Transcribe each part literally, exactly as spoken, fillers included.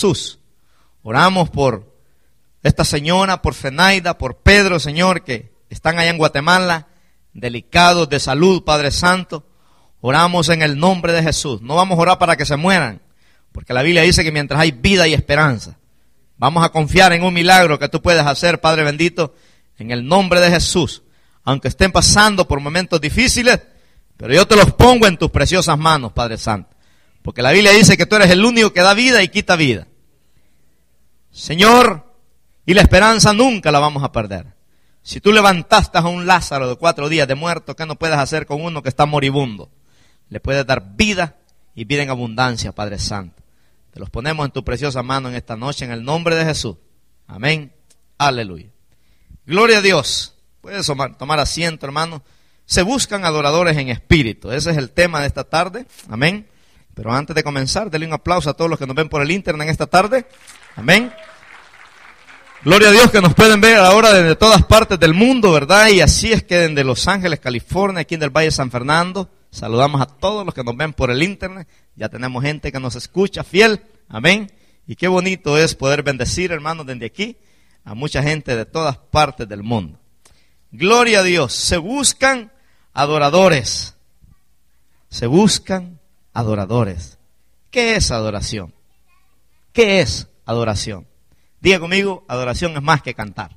Jesús. Oramos por esta señora, por Zenaida, por Pedro, Señor, que están allá en Guatemala, delicados de salud, Padre Santo. Oramos en el nombre de Jesús. No vamos a orar para que se mueran, porque la Biblia dice que mientras hay vida y esperanza. Vamos a confiar en un milagro que tú puedes hacer, Padre bendito, en el nombre de Jesús. Aunque estén pasando por momentos difíciles, pero yo te los pongo en tus preciosas manos, Padre Santo. Porque la Biblia dice que tú eres el único que da vida y quita vida. Señor, y la esperanza nunca la vamos a perder. Si tú levantaste a un Lázaro de cuatro días de muerto, ¿qué no puedes hacer con uno que está moribundo? Le puedes dar vida y vida en abundancia, Padre Santo. Te los ponemos en tu preciosa mano en esta noche, en el nombre de Jesús. Amén. Aleluya. Gloria a Dios. Puedes tomar, tomar asiento, hermano. Se buscan adoradores en espíritu. Ese es el tema de esta tarde. Amén. Pero antes de comenzar, denle un aplauso a todos los que nos ven por el internet en esta tarde. Amén. Gloria a Dios que nos pueden ver ahora desde todas partes del mundo, ¿verdad? Y así es que desde Los Ángeles, California, aquí en el Valle de San Fernando, saludamos a todos los que nos ven por el internet. Ya tenemos gente que nos escucha fiel. Amén. Y qué bonito es poder bendecir, hermanos, desde aquí a mucha gente de todas partes del mundo. Gloria a Dios. Se buscan adoradores. Se buscan adoradores. ¿Qué es adoración? ¿Qué es adoración? Diga conmigo, adoración es más que cantar.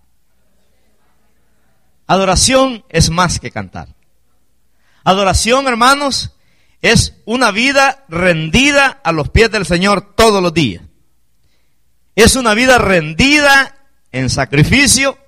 Adoración es más que cantar. Adoración, hermanos, es una vida rendida a los pies del Señor todos los días. Es una vida rendida en sacrificio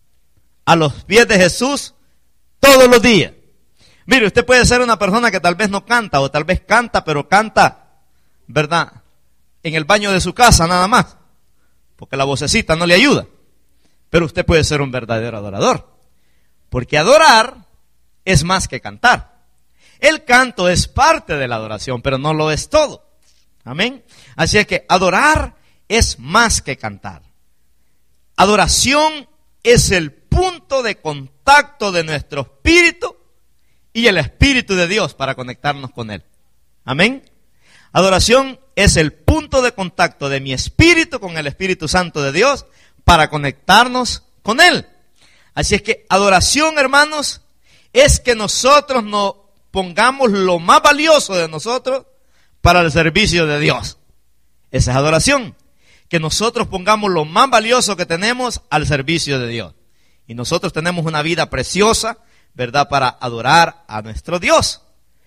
a los pies de Jesús todos los días. Mire, usted puede ser una persona que tal vez no canta, o tal vez canta, pero canta, ¿verdad?, en el baño de su casa nada más, porque la vocecita no le ayuda. Pero usted puede ser un verdadero adorador, porque adorar es más que cantar. El canto es parte de la adoración, pero no lo es todo. Amén. Así es que adorar es más que cantar. Adoración es el punto de contacto de nuestro espíritu y el Espíritu de Dios para conectarnos con Él. Amén. Adoración es el punto de contacto de mi espíritu con el Espíritu Santo de Dios para conectarnos con Él. Así es que adoración, hermanos, es que nosotros nos pongamos lo más valioso de nosotros para el servicio de Dios. Esa es adoración. Que nosotros pongamos lo más valioso que tenemos al servicio de Dios. Y nosotros tenemos una vida preciosa, ¿verdad?, para adorar a nuestro Dios.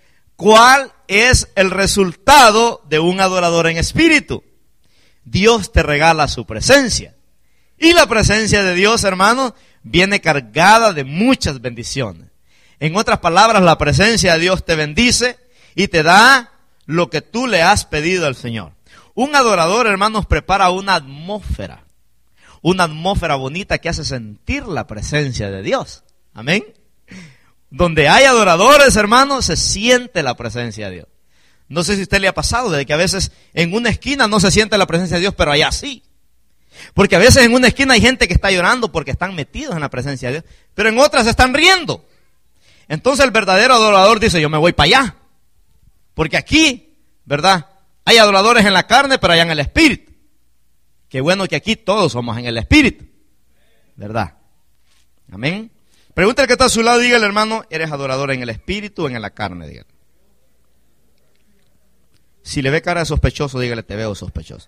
¿Cuál es el resultado de un adorador en espíritu? Dios te regala su presencia. Y la presencia de Dios, hermano, viene cargada de muchas bendiciones. En otras palabras, la presencia de Dios te bendice y te da lo que tú le has pedido al Señor. Un adorador, hermanos, prepara una atmósfera. Una atmósfera bonita que hace sentir la presencia de Dios. Amén. Donde hay adoradores, hermanos, se siente la presencia de Dios. No sé si a usted le ha pasado, de que a veces en una esquina no se siente la presencia de Dios, pero allá sí. Porque a veces en una esquina hay gente que está llorando porque están metidos en la presencia de Dios, pero en otras se están riendo. Entonces el verdadero adorador dice, yo me voy para allá. Porque aquí, ¿verdad?, hay adoradores en la carne, pero allá en el espíritu. Qué bueno que aquí todos somos en el espíritu, ¿verdad? Amén. Pregúntale que está a su lado, dígale, hermano, ¿eres adorador en el espíritu o en la carne? Dígale. Si le ve cara de sospechoso, dígale, te veo sospechoso.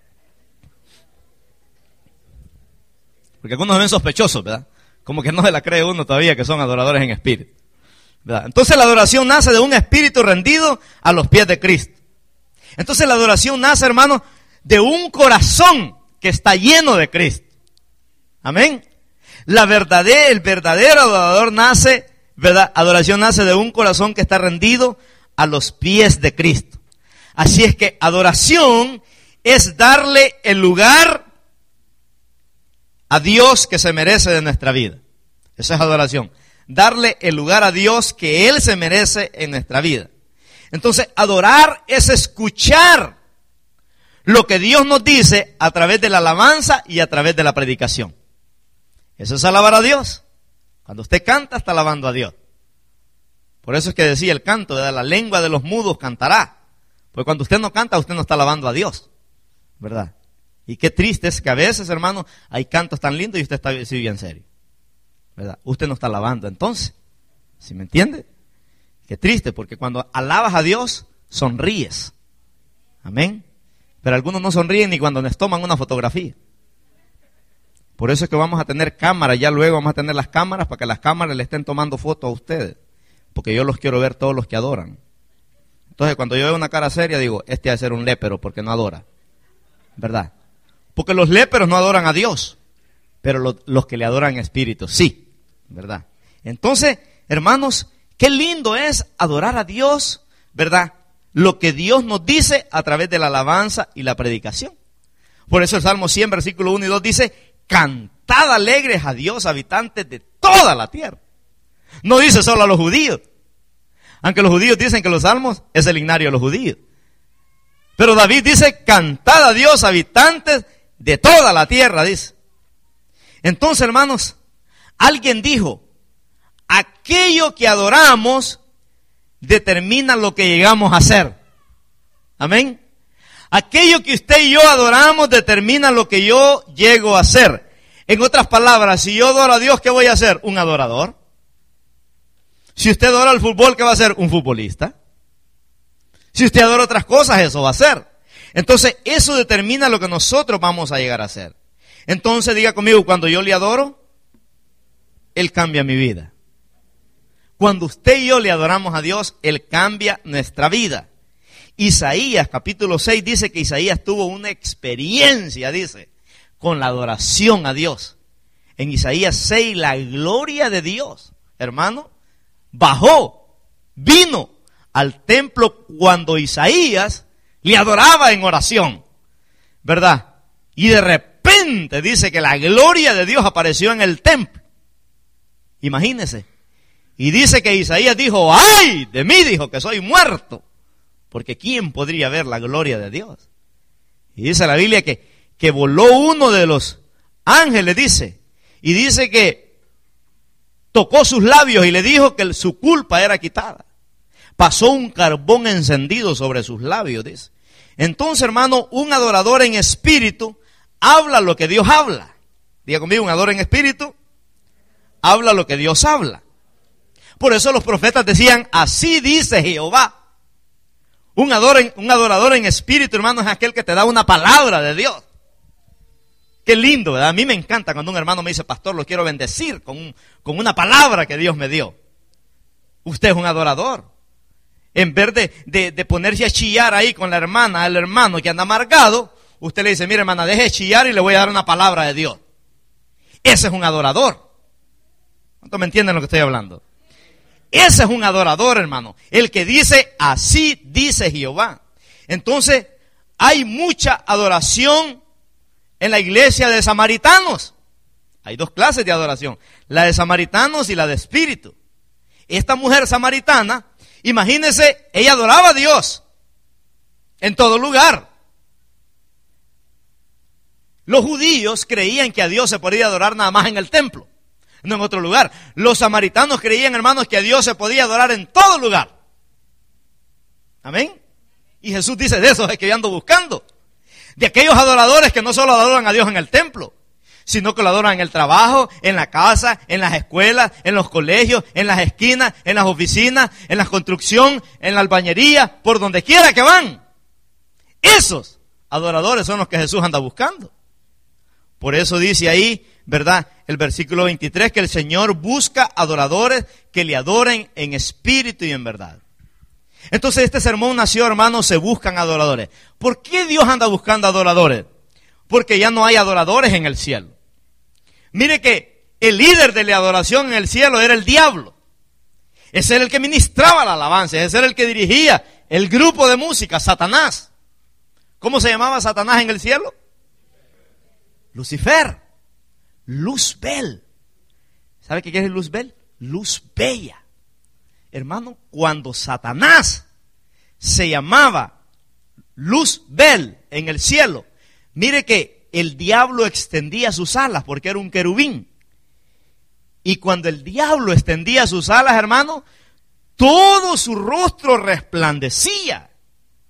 Porque algunos ven sospechosos, ¿verdad? Como que no se la cree uno todavía que son adoradores en espíritu, ¿verdad? Entonces la adoración nace de un espíritu rendido a los pies de Cristo. Entonces la adoración nace, hermano, de un corazón que está lleno de Cristo. Amén. La verdadera, el verdadero adorador nace, ¿verdad? Adoración nace de un corazón que está rendido a los pies de Cristo. Así es que adoración es darle el lugar a Dios que se merece de nuestra vida. Esa es adoración. Darle el lugar a Dios que Él se merece en nuestra vida. Entonces, adorar es escuchar lo que Dios nos dice a través de la alabanza y a través de la predicación. Eso es alabar a Dios. Cuando usted canta, está alabando a Dios. Por eso es que decía el canto, de la lengua de los mudos cantará. Porque cuando usted no canta, usted no está alabando a Dios, ¿verdad? Y qué triste es que a veces, hermano, hay cantos tan lindos y usted está sí, bien serio, ¿verdad? Usted no está alabando entonces, ¿sí me entiende? Qué triste, porque cuando alabas a Dios, sonríes. Amén. Pero algunos no sonríen ni cuando les toman una fotografía. Por eso es que vamos a tener cámaras, ya luego vamos a tener las cámaras para que las cámaras le estén tomando fotos a ustedes. Porque yo los quiero ver todos los que adoran. Entonces cuando yo veo una cara seria digo, este ha de ser un lépero porque no adora. ¿Verdad? Porque los léperos no adoran a Dios, pero los, los que le adoran en espíritu, sí. ¿Verdad? Entonces, hermanos, qué lindo es adorar a Dios, ¿verdad? Lo que Dios nos dice a través de la alabanza y la predicación. Por eso el Salmo cien, versículo uno y dos dice, cantad alegres a Dios, habitantes de toda la tierra. No dice solo a los judíos. Aunque los judíos dicen que los salmos es el himnario de los judíos. Pero David dice, cantad a Dios, habitantes de toda la tierra, dice. Entonces, hermanos, alguien dijo, aquello que adoramos determina lo que llegamos a hacer. Amén. Aquello que usted y yo adoramos determina lo que yo llego a hacer. En otras palabras, si yo adoro a Dios, ¿qué voy a hacer? Un adorador. Si usted adora el fútbol, ¿qué va a ser? Un futbolista. Si usted adora otras cosas, eso va a ser. Entonces, eso determina lo que nosotros vamos a llegar a hacer. Entonces, diga conmigo, cuando yo le adoro, Él cambia mi vida. Cuando usted y yo le adoramos a Dios, Él cambia nuestra vida. Isaías capítulo seis dice que Isaías tuvo una experiencia, dice, con la adoración a Dios. En Isaías seis, la gloria de Dios, hermano, bajó, vino al templo cuando Isaías le adoraba en oración, ¿verdad? Y de repente dice que la gloria de Dios apareció en el templo. Imagínese. Y dice que Isaías dijo, ¡ay de mí! Dijo que soy muerto. Porque ¿quién podría ver la gloria de Dios? Y dice la Biblia que, que voló uno de los ángeles, dice. Y dice que tocó sus labios y le dijo que su culpa era quitada. Pasó un carbón encendido sobre sus labios, dice. Entonces, hermano, un adorador en espíritu habla lo que Dios habla. Diga conmigo, un adorador en espíritu habla lo que Dios habla. Por eso los profetas decían, así dice Jehová. Un adorador, en, un adorador en espíritu, hermano, es aquel que te da una palabra de Dios. Qué lindo, ¿verdad? A mí me encanta cuando un hermano me dice, pastor, lo quiero bendecir con, un, con una palabra que Dios me dio. Usted es un adorador. En vez de, de, de ponerse a chillar ahí con la hermana, el hermano que anda amargado, usted le dice, mire hermana, deje de chillar y le voy a dar una palabra de Dios. Ese es un adorador. ¿Cuántos me entienden lo que estoy hablando? Ese es un adorador, hermano. El que dice, así dice Jehová. Entonces, hay mucha adoración en la iglesia de samaritanos. Hay dos clases de adoración. La de samaritanos y la de espíritu. Esta mujer samaritana, imagínense, ella adoraba a Dios en todo lugar. Los judíos creían que a Dios se podía adorar nada más en el templo, no en otro lugar. Los samaritanos creían, hermanos, que a Dios se podía adorar en todo lugar. Amén. Y Jesús dice, de esos es que yo ando buscando. De aquellos adoradores que no solo adoran a Dios en el templo, sino que lo adoran en el trabajo, en la casa, en las escuelas, en los colegios, en las esquinas, en las oficinas, en la construcción, en la albañería, por donde quiera que van. Esos adoradores son los que Jesús anda buscando. Por eso dice ahí, ¿verdad? El versículo veintitrés, que el Señor busca adoradores que le adoren en espíritu y en verdad. Entonces este sermón nació, hermanos, se buscan adoradores. ¿Por qué Dios anda buscando adoradores? Porque ya no hay adoradores en el cielo. Mire que el líder de la adoración en el cielo era el diablo. Ese era el que ministraba la alabanza, ese era el que dirigía el grupo de música, Satanás. ¿Cómo se llamaba Satanás en el cielo? Lucifer. Luzbel. ¿Sabe qué quiere Luzbel? Luz bella. Hermano, cuando Satanás se llamaba Luzbel en el cielo, mire que el diablo extendía sus alas porque era un querubín. Y cuando el diablo extendía sus alas, hermano, todo su rostro resplandecía.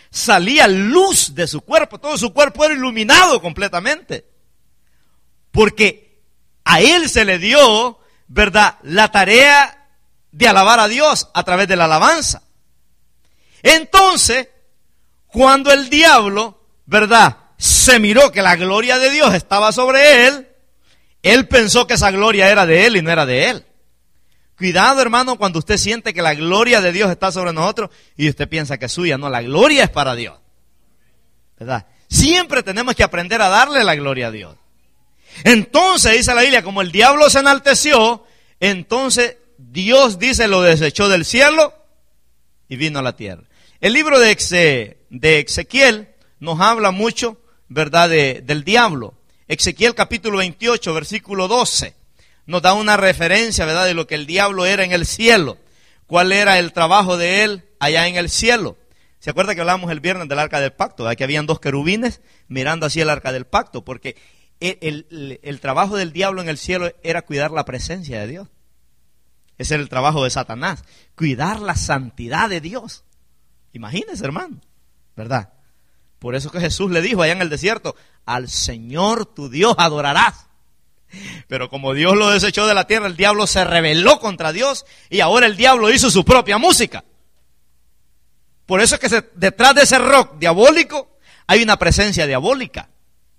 salía luz de su cuerpo, todo su cuerpo era iluminado completamente. Porque a él se le dio, ¿verdad?, la tarea de alabar a Dios a través de la alabanza. Entonces, cuando el diablo, ¿verdad?, se miró que la gloria de Dios estaba sobre él, él pensó que esa gloria era de él y no era de él. Cuidado, hermano, cuando usted siente que la gloria de Dios está sobre nosotros y usted piensa que es suya. No, la gloria es para Dios, ¿verdad? Siempre tenemos que aprender a darle la gloria a Dios. Entonces, dice la Biblia, como el diablo se enalteció, entonces Dios, dice, lo desechó del cielo y vino a la tierra. El libro de, Exe, de Ezequiel nos habla mucho, ¿verdad?, de, del diablo. Ezequiel capítulo veintiocho, versículo doce, nos da una referencia, ¿verdad?, de lo que el diablo era en el cielo. ¿Cuál era el trabajo de él allá en el cielo? ¿Se acuerda que hablamos el viernes del arca del pacto? ¿Verdad? Que habían dos querubines mirando hacia el arca del pacto, porque el, el, el trabajo del diablo en el cielo era cuidar la presencia de Dios. Ese era el trabajo de Satanás, cuidar la santidad de Dios. Imagínese, hermano, ¿verdad? Por eso que Jesús le dijo allá en el desierto, al Señor tu Dios adorarás. Pero como Dios lo desechó de la tierra, el diablo se rebeló contra Dios y ahora el diablo hizo su propia música. Por eso es que se, detrás de ese rock diabólico hay una presencia diabólica.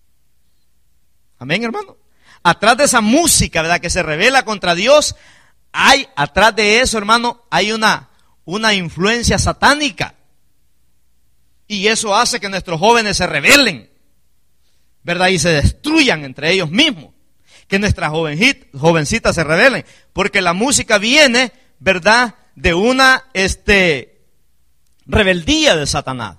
Amén, hermano. Atrás de esa música, ¿verdad?, que se rebela contra Dios, hay, atrás de eso, hermano, hay una, una influencia satánica. Y eso hace que nuestros jóvenes se rebelen, ¿verdad?, y se destruyan entre ellos mismos. Que nuestras jovencitas se rebelen. Porque la música viene, ¿verdad?, de una este, rebeldía de Satanás.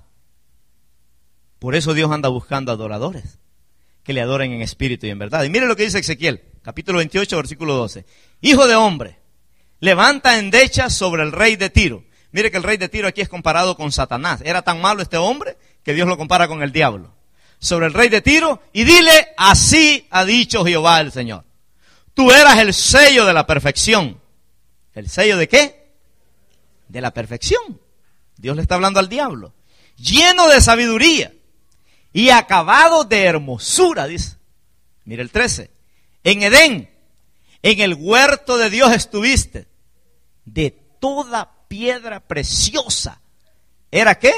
Por eso Dios anda buscando adoradores que le adoren en espíritu y en verdad. Y mire lo que dice Ezequiel, capítulo veintiocho, versículo doce. Hijo de hombre, levanta endechas sobre el rey de Tiro. Mire que el rey de Tiro aquí es comparado con Satanás. Era tan malo este hombre que Dios lo compara con el diablo. Sobre el rey de Tiro y dile, así ha dicho Jehová el Señor. Tú eras el sello de la perfección. ¿El sello de qué? De la perfección. Dios le está hablando al diablo. Lleno de sabiduría y acabado de hermosura, dice. Mire el trece. En Edén, en el huerto de Dios estuviste. De toda piedra preciosa. ¿Era qué?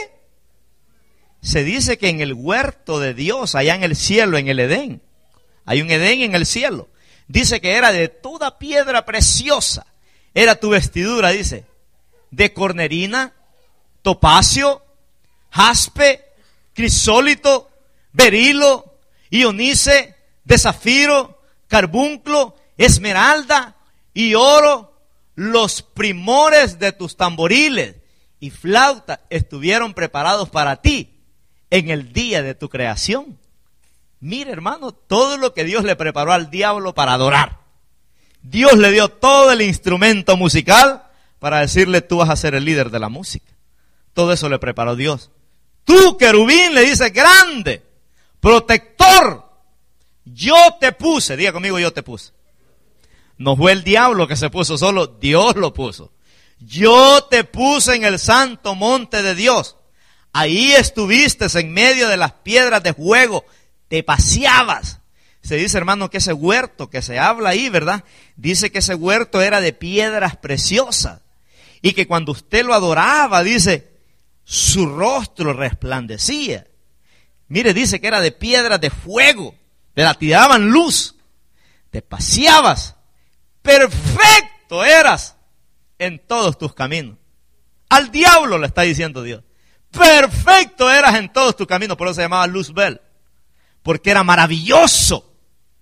Se dice que en el huerto de Dios, allá en el cielo, en el Edén, hay un Edén en el cielo. Dice que era de toda piedra preciosa. Era tu vestidura, dice, de cornerina, topacio, jaspe, crisólito, berilo, ionice, de zafiro, carbunclo, esmeralda y oro. Los primores de tus tamboriles y flauta estuvieron preparados para ti en el día de tu creación. Mire, hermano, todo lo que Dios le preparó al diablo para adorar. Dios le dio todo el instrumento musical para decirle, tú vas a ser el líder de la música. Todo eso le preparó Dios. Tú, querubín, le dice, grande, protector, yo te puse. Diga conmigo, yo te puse. No fue el diablo que se puso solo, Dios lo puso. Yo te puse en el santo monte de Dios. Ahí estuviste en medio de las piedras de fuego, te paseabas. Se dice, hermano, que ese huerto que se habla ahí, ¿verdad? Dice que ese huerto era de piedras preciosas. Y que cuando usted lo adoraba, dice, su rostro resplandecía. Mire, dice que era de piedras de fuego, ¿verdad? Te daban luz, te paseabas. Perfecto eras en todos tus caminos. Al diablo le está diciendo Dios. Perfecto eras en todos tus caminos. Por eso se llamaba Luzbel. Porque era maravilloso.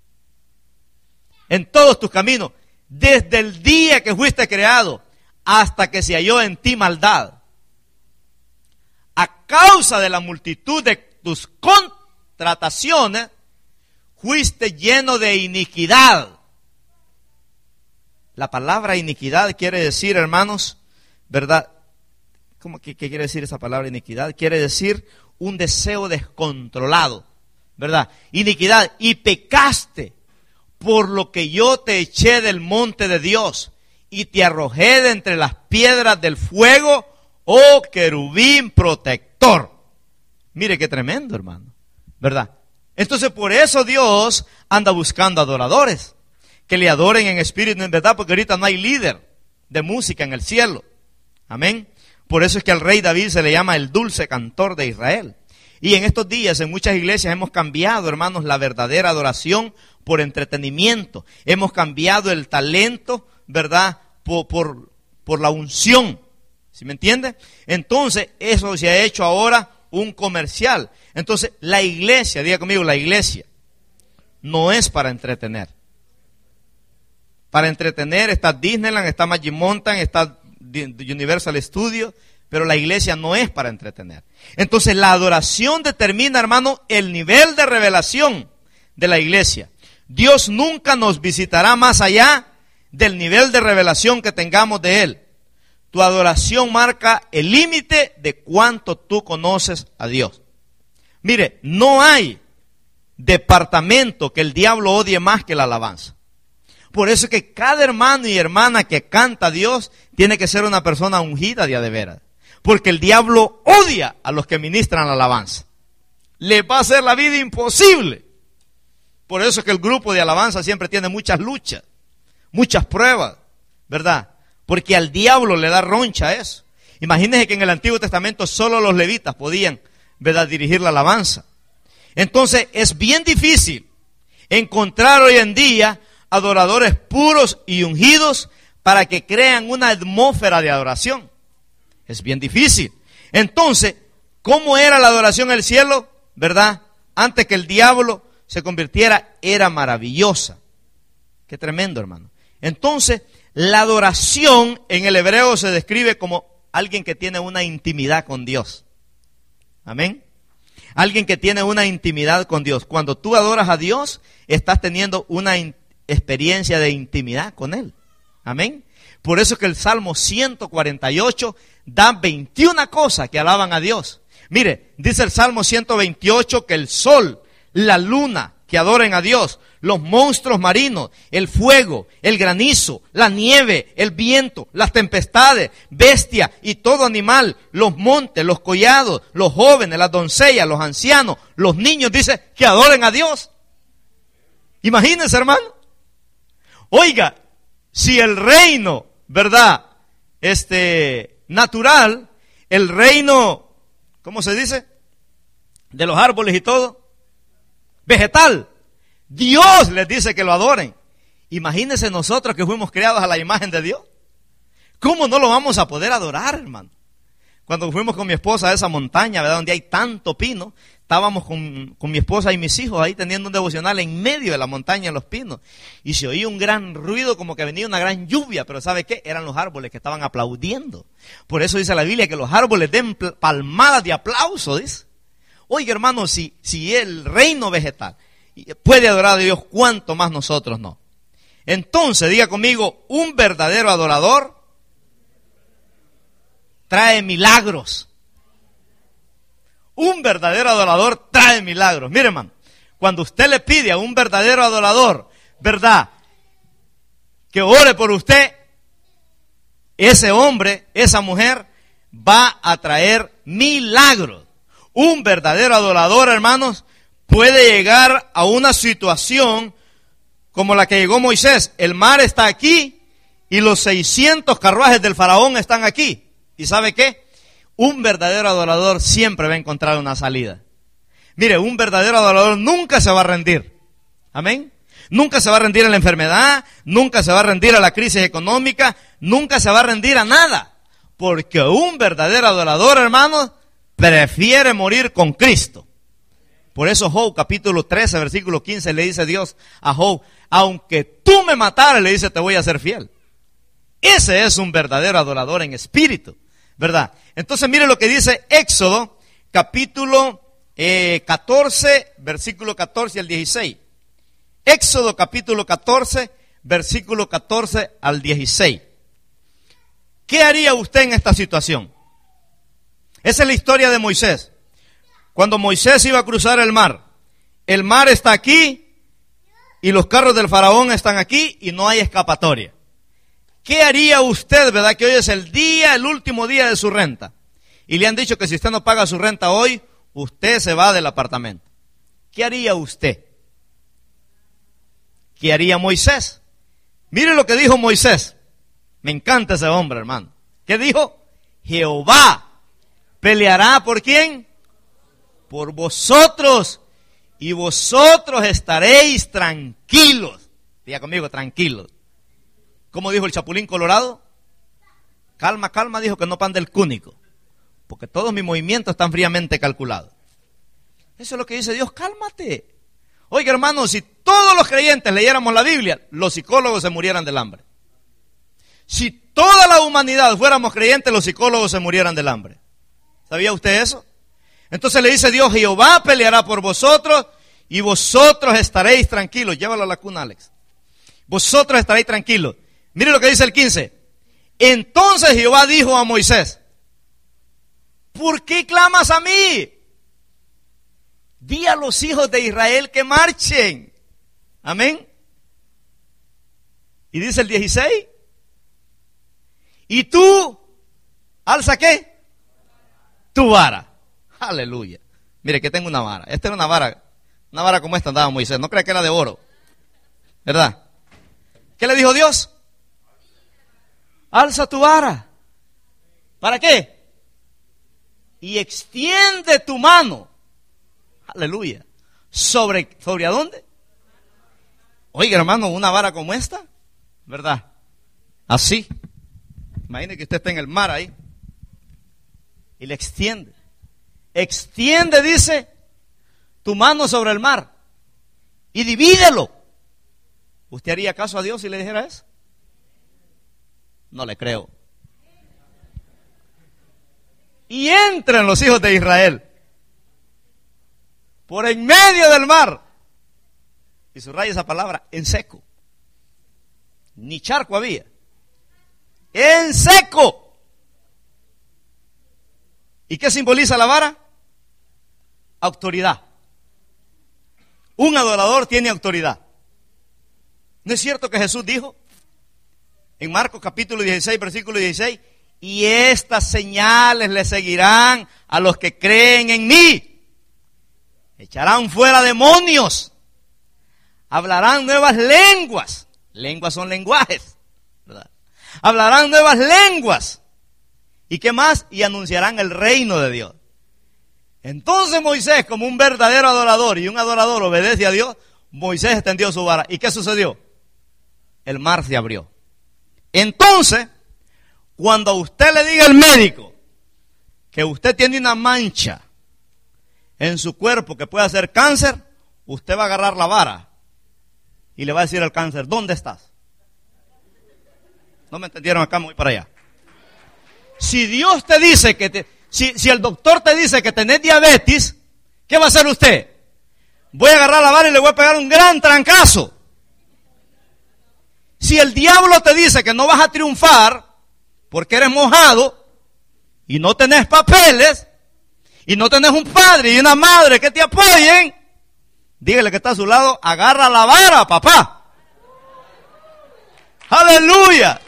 En todos tus caminos. Desde el día que fuiste creado hasta que se halló en ti maldad. A causa de la multitud de tus contrataciones, fuiste lleno de iniquidad. La palabra iniquidad quiere decir, hermanos, ¿verdad? ¿Cómo que qué quiere decir esa palabra iniquidad? Quiere decir un deseo descontrolado, ¿verdad? Iniquidad. Y pecaste por lo que yo te eché del monte de Dios y te arrojé de entre las piedras del fuego, oh querubín protector. Mire qué tremendo, hermano, ¿verdad? Entonces por eso Dios anda buscando adoradores, que le adoren en espíritu y en verdad, porque ahorita no hay líder de música en el cielo. Amén. Por eso es que al rey David se le llama el dulce cantor de Israel. Y en estos días en muchas iglesias hemos cambiado, hermanos, la verdadera adoración por entretenimiento. Hemos cambiado el talento, ¿verdad? Por, por, por la unción. ¿Sí me entiende? Entonces eso se ha hecho ahora un comercial. Entonces la iglesia, diga conmigo, la iglesia no es para entretener. Para entretener está Disneyland, está Magic Mountain, está Universal Studios, pero la iglesia no es para entretener. Entonces la adoración determina, hermano, el nivel de revelación de la iglesia. Dios nunca nos visitará más allá del nivel de revelación que tengamos de Él. Tu adoración marca el límite de cuánto tú conoces a Dios. Mire, no hay departamento que el diablo odie más que la alabanza. Por eso es que cada hermano y hermana que canta a Dios tiene que ser una persona ungida de a de veras. Porque el diablo odia a los que ministran la alabanza. Le va a hacer la vida imposible. Por eso es que el grupo de alabanza siempre tiene muchas luchas, muchas pruebas, ¿verdad? Porque al diablo le da roncha eso. Imagínense que en el Antiguo Testamento solo los levitas podían, ¿verdad?, dirigir la alabanza. Entonces es bien difícil encontrar hoy en día adoradores puros y ungidos para que crean una atmósfera de adoración. Es bien difícil. Entonces, ¿cómo era la adoración en el cielo? ¿Verdad? Antes que el diablo se convirtiera, era maravillosa. Qué tremendo, hermano. Entonces, la adoración en el hebreo se describe como alguien que tiene una intimidad con Dios. Amén. Alguien que tiene una intimidad con Dios. Cuando tú adoras a Dios, estás teniendo una in- experiencia de intimidad con Él. Amén. Por eso es que el Salmo ciento cuarenta y ocho da veintiuna cosas que alaban a Dios. Mire, dice el Salmo ciento veintiocho que el sol, la luna, que adoren a Dios, los monstruos marinos, el fuego, el granizo, la nieve, el viento, las tempestades, bestias y todo animal, los montes, los collados, los jóvenes, las doncellas, los ancianos, los niños, dice que adoren a Dios. Imagínense, hermano. Oiga, si el reino, ¿verdad?, este, natural, el reino, ¿cómo se dice?, de los árboles y todo, vegetal, Dios les dice que lo adoren. Imagínense nosotros que fuimos creados a la imagen de Dios. ¿Cómo no lo vamos a poder adorar, hermano? Cuando fuimos con mi esposa a esa montaña, ¿verdad?, donde hay tanto pino, estábamos con, con mi esposa y mis hijos ahí teniendo un devocional en medio de la montaña de los pinos. Y se oía un gran ruido como que venía una gran lluvia, pero ¿sabe qué? Eran los árboles que estaban aplaudiendo. Por eso dice la Biblia que los árboles den palmadas de aplauso, dice. Oiga, hermano, si, si el reino vegetal puede adorar a Dios, ¿cuánto más nosotros no? Entonces, diga conmigo, un verdadero adorador trae milagros. Un verdadero adorador trae milagros. Mire, hermano, cuando usted le pide a un verdadero adorador, ¿verdad?, que ore por usted, ese hombre, esa mujer, va a traer milagros. Un verdadero adorador, hermanos, puede llegar a una situación como la que llegó Moisés. El mar está aquí y los seiscientos carruajes del faraón están aquí. ¿Y sabe qué? Un verdadero adorador siempre va a encontrar una salida. Mire, un verdadero adorador nunca se va a rendir. Amén. Nunca se va a rendir a la enfermedad, nunca se va a rendir a la crisis económica, nunca se va a rendir a nada. Porque un verdadero adorador, hermanos, prefiere morir con Cristo. Por eso Job capítulo trece, versículo quince, le dice Dios a Job, aunque tú me mataras, le dice, te voy a ser fiel. Ese es un verdadero adorador en espíritu, ¿verdad? Entonces mire lo que dice Éxodo capítulo eh, catorce, versículo catorce al dieciséis. Éxodo capítulo catorce, versículo catorce al dieciséis. ¿Qué haría usted en esta situación? Esa es la historia de Moisés. Cuando Moisés iba a cruzar el mar, el mar está aquí y los carros del faraón están aquí y no hay escapatoria. ¿Qué haría usted, verdad, que hoy es el día, el último día de su renta? Y le han dicho que si usted no paga su renta hoy, usted se va del apartamento. ¿Qué haría usted? ¿Qué haría Moisés? Mire lo que dijo Moisés. Me encanta ese hombre, hermano. ¿Qué dijo? Jehová peleará ¿por quién? Por vosotros. Y vosotros estaréis tranquilos. Diga conmigo, tranquilos. ¿Cómo dijo el Chapulín Colorado? Calma, calma, dijo, que no pande el cúnico. Porque todos mis movimientos están fríamente calculados. Eso es lo que dice Dios, cálmate. Oiga, hermano, si todos los creyentes leyéramos la Biblia, los psicólogos se murieran del hambre. Si toda la humanidad fuéramos creyentes, los psicólogos se murieran del hambre. ¿Sabía usted eso? Entonces le dice Dios, Jehová peleará por vosotros y vosotros estaréis tranquilos. Llévalo a la cuna, Alex. Vosotros estaréis tranquilos. Mire lo que dice el quince. Entonces Jehová dijo a Moisés, ¿por qué clamas a mí? Di a los hijos de Israel que marchen. Amén. Y dice el dieciséis. Y tú, ¿alza qué? Tu vara. Aleluya. Mire que tengo una vara. Esta era una vara. Una vara como esta andaba Moisés. No cree que era de oro. ¿Verdad? ¿Qué le dijo Dios? Alza tu vara. ¿Para qué? Y extiende tu mano. Aleluya. ¿Sobre, sobre a dónde? Oiga, hermano, una vara como esta. ¿Verdad? Así. Imagine que usted está en el mar ahí. Y le extiende. Extiende, dice, tu mano sobre el mar. Y divídelo. ¿Usted haría caso a Dios si le dijera eso? No le creo. Y entran los hijos de Israel por en medio del mar. Y subraya esa palabra, en seco. Ni charco había. En seco. ¿Y qué simboliza la vara? Autoridad. Un adorador tiene autoridad. ¿No es cierto que Jesús dijo en Marcos capítulo dieciséis, versículo dieciséis, y estas señales le seguirán a los que creen en mí? Echarán fuera demonios, hablarán nuevas lenguas. Lenguas son lenguajes, ¿verdad? Hablarán nuevas lenguas. ¿Y qué más? Y anunciarán el reino de Dios. Entonces Moisés, como un verdadero adorador, y un adorador obedece a Dios, Moisés extendió su vara. ¿Y qué sucedió? El mar se abrió. Entonces, cuando a usted le diga al médico que usted tiene una mancha en su cuerpo que puede ser cáncer, usted va a agarrar la vara y le va a decir al cáncer, ¿dónde estás? ¿No me entendieron acá? Me voy para allá. Si Dios te dice que te, si, si el doctor te dice que tenés diabetes, ¿qué va a hacer usted? Voy a agarrar la vara y le voy a pegar un gran trancazo. Si el diablo te dice que no vas a triunfar porque eres mojado y no tenés papeles y no tenés un padre y una madre que te apoyen, dígale que está a su lado, agarra la vara, papá. Aleluya.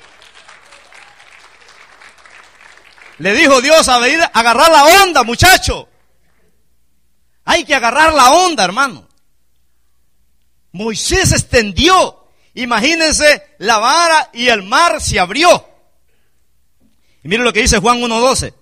Le dijo Dios a venir a agarrar la onda, muchacho. Hay que agarrar la onda, hermano. Moisés extendió. Imagínense la vara y el mar se abrió. Y miren lo que dice Juan uno doce.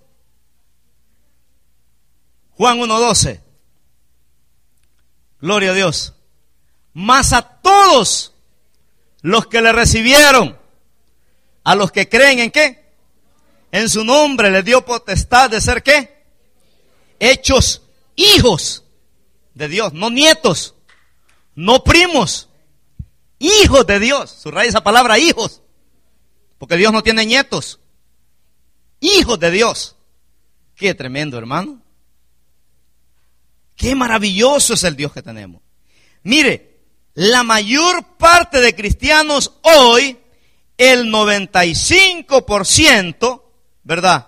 Juan uno doce. Gloria a Dios. Mas a todos los que le recibieron, a los que creen en qué, en su nombre les dio potestad de ser qué, hechos hijos de Dios, no nietos, no primos, hijos de Dios. Subraya esa palabra, hijos, porque Dios no tiene nietos. Hijos de Dios. Qué tremendo, hermano. Qué maravilloso es el Dios que tenemos. Mire, la mayor parte de cristianos hoy, el noventa y cinco por ciento, ¿verdad?,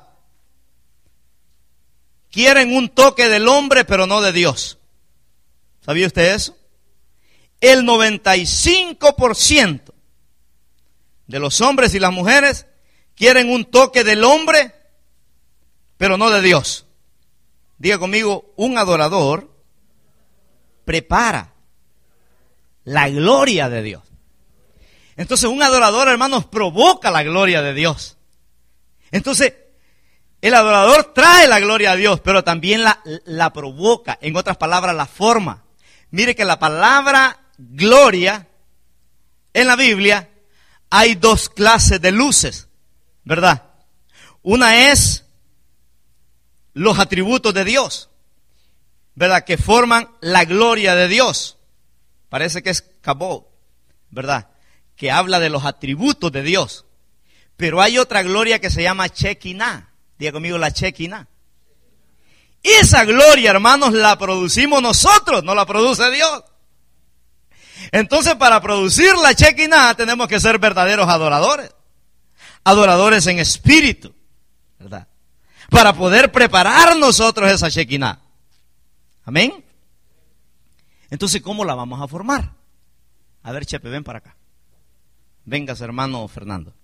quieren un toque del hombre, pero no de Dios. ¿Sabía usted eso? El noventa y cinco por ciento de los hombres y las mujeres quieren un toque del hombre, pero no de Dios. Diga conmigo, un adorador prepara la gloria de Dios. Entonces un adorador, hermanos, provoca la gloria de Dios. Entonces el adorador trae la gloria a Dios, pero también la, la provoca. En otras palabras, la forma. Mire que la palabra gloria en la Biblia hay dos clases de luces, ¿verdad? Una es los atributos de Dios, ¿verdad? Que forman la gloria de Dios. Parece que es Kabod, ¿verdad? Que habla de los atributos de Dios. Pero hay otra gloria que se llama Shekinah. Diga conmigo, la Shekinah. Esa gloria, hermanos, la producimos nosotros, no la produce Dios. Entonces, para producir la Shekinah tenemos que ser verdaderos adoradores. Adoradores en espíritu, ¿verdad? Para poder preparar nosotros esa Shekinah. Amén. Entonces, ¿cómo la vamos a formar? A ver, Chepe, ven para acá. Vengas, hermano Fernando.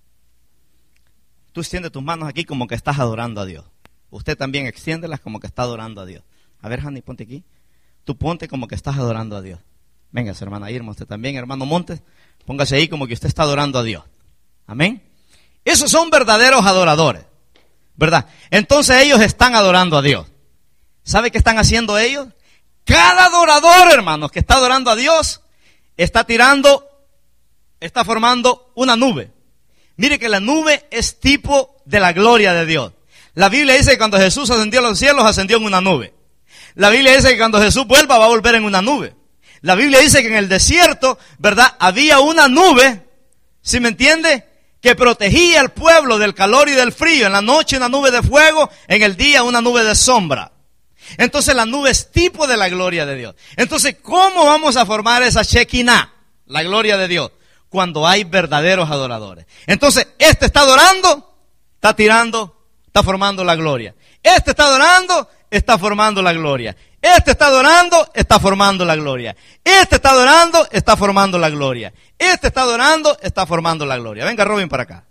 Tú extiende tus manos aquí como que estás adorando a Dios. Usted también extiéndelas como que está adorando a Dios. A ver, Hanny, ponte aquí. Tú ponte como que estás adorando a Dios. Vengas, hermana Irma, usted también, hermano Montes. Póngase ahí como que usted está adorando a Dios. Amén. Esos son verdaderos adoradores, ¿verdad? Entonces ellos están adorando a Dios. ¿Sabe qué están haciendo ellos? Cada adorador, hermanos, que está adorando a Dios, está tirando, está formando una nube. Mire que la nube es tipo de la gloria de Dios. La Biblia dice que cuando Jesús ascendió a los cielos, ascendió en una nube. La Biblia dice que cuando Jesús vuelva, va a volver en una nube. La Biblia dice que en el desierto, ¿verdad? Había una nube, ¿sí me entiende? Que protegía al pueblo del calor y del frío. En la noche una nube de fuego, en el día una nube de sombra. Entonces la nube es tipo de la gloria de Dios. Entonces, ¿cómo vamos a formar esa Shekinah, la gloria de Dios? Cuando hay verdaderos adoradores. Entonces, este está adorando, está tirando, está formando la gloria. Este está adorando, está formando la gloria. Este está adorando, está formando la gloria. Este está adorando, está formando la gloria. Este está adorando, está formando la gloria. Venga, Robin, para acá.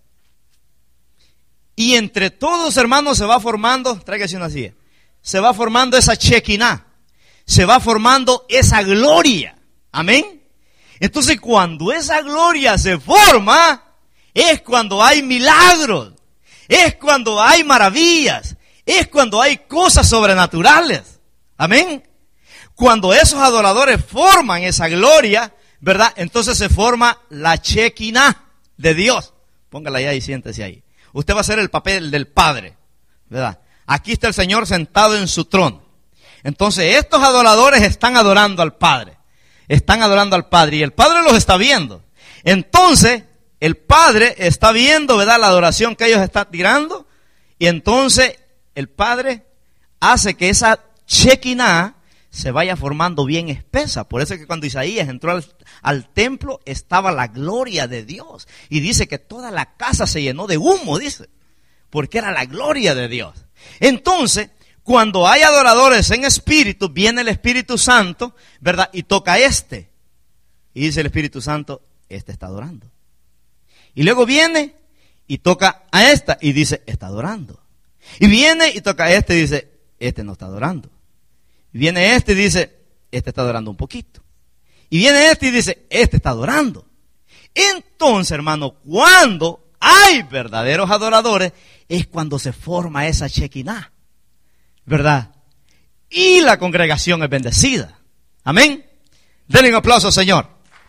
Y entre todos, hermanos, se va formando, tráigase una silla, se va formando esa Shekinah. Se va formando esa gloria. Amén. Entonces, cuando esa gloria se forma, es cuando hay milagros, es cuando hay maravillas, es cuando hay cosas sobrenaturales. Amén. Cuando esos adoradores forman esa gloria, ¿verdad? Entonces se forma la Shekinah de Dios. Póngala allá y siéntese ahí. Usted va a hacer el papel del Padre, ¿verdad? Aquí está el Señor sentado en su trono. Entonces, estos adoradores están adorando al Padre. Están adorando al Padre y el Padre los está viendo. Entonces, el Padre está viendo, ¿verdad?, la adoración que ellos están tirando. Y entonces, el Padre hace que esa Shekinah se vaya formando bien espesa. Por eso es que cuando Isaías entró al, al templo, estaba la gloria de Dios. Y dice que toda la casa se llenó de humo, dice. Porque era la gloria de Dios. Entonces, cuando hay adoradores en espíritu, viene el Espíritu Santo, ¿verdad? Y toca a este. Y dice el Espíritu Santo, este está adorando. Y luego viene y toca a esta y dice, está adorando. Y viene y toca a este y dice, este no está adorando. Y viene este y dice, este está adorando un poquito. Y viene este y dice, este está adorando. Entonces, hermano, cuando hay verdaderos adoradores, es cuando se forma esa Shekinah, ¿verdad? Y la congregación es bendecida. Amén. Denle un aplauso al Señor.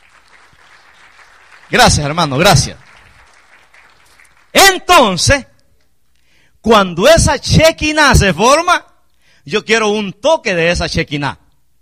Gracias, hermano, gracias. Entonces, cuando esa Shekinah se forma, yo quiero un toque de esa Shekinah.